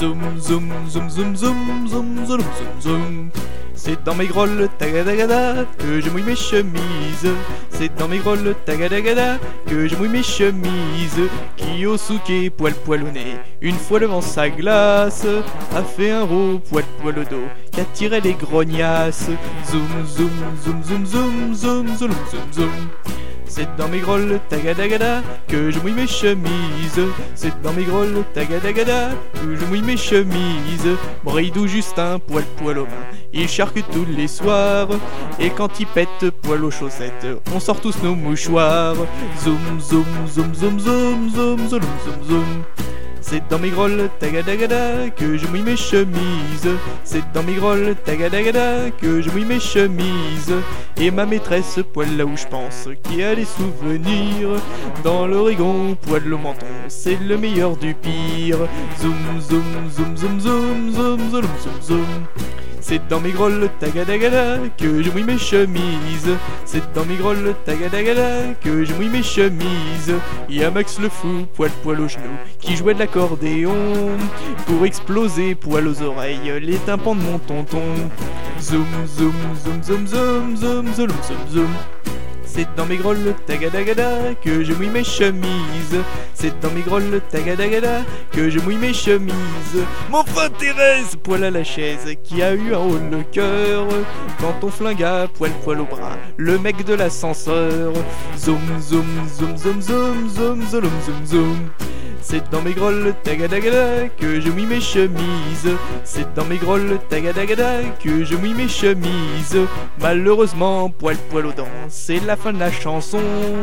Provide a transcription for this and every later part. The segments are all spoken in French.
Zoom, zoom, zoom, zoom, zoom, zoom, zoom, zoom, zoom. C'est dans mes grolles tagadagada que je mouille mes chemises. C'est dans mes grolles tagadagada que je mouille mes chemises. Kyosuke poil poil au nez, une fois devant sa glace, a fait un rot poil poil au dos, qui attirait les grognasses. Zoom, zoom, zoom, zoom, zoom, zoom, zoom, zoom, zoom. C'est dans mes grolles tagadagada que je mouille mes chemises. C'est dans mes grolles tagadagada que je mouille mes chemises. Bridou Justin, poil poil aux mains, il charque tous les soirs. Et quand il pète poil aux chaussettes, on sort tous nos mouchoirs. Zoom, zoom, zoom, zoom, zoom, zoom, zoom, zoom, zoom. C'est dans mes grolles tagadagada que je mouille mes chemises. C'est dans mes grolles tagadagada que je mouille mes chemises. Et ma maîtresse, poil là où je pense, qui a des souvenirs. Dans l'Oregon, poil au menton, c'est le meilleur du pire. Zoom, zoom, zoom, zoom, zoom, zoom, zoom, zoom, zoom. C'est dans mes grolles tagadagada que je mouille mes chemises. C'est dans mes grolles tagadagada que je mouille mes chemises. Il y a Max le fou, poil poil aux genoux, qui jouait de l'accordéon pour exploser poil aux oreilles les tympans de mon tonton. Zoom, zoom, zoom, zoom, zoom, zoom, zoom, zoom, zoom. C'est dans mes grolles tagadagada que je mouille mes chemises. C'est dans mes grolles tagadagada que je mouille mes chemises. Mon fin Thérèse, poil à la chaise, qui a eu un haut le cœur quand on flinga poil poil au bras le mec de l'ascenseur. Zoom, zoom, zoom, zoom, zoom, zoom, zoom, zoom, zoom. C'est dans mes grolles tagadagada que je mouille mes chemises. C'est dans mes grolles tagadagada que je mouille mes chemises. Malheureusement, poil poil aux dents, c'est la fin de la chanson.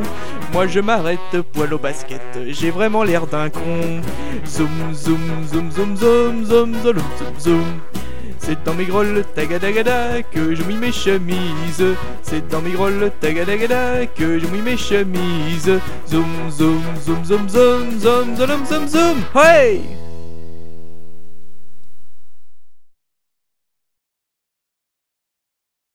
Moi je m'arrête poil au basket, j'ai vraiment l'air d'un con. Zoom, zoom, zoom, zoom, zoom, zoom, zoom, zoom, zoom. C'est dans mes grolles tagadagada que je mouille mes chemises. C'est dans mes grolles tagadagada que je mouille mes chemises. Zoom, zoom, zoom, zoom, zoom, zoom, zoom, zoom, zoom. Hey!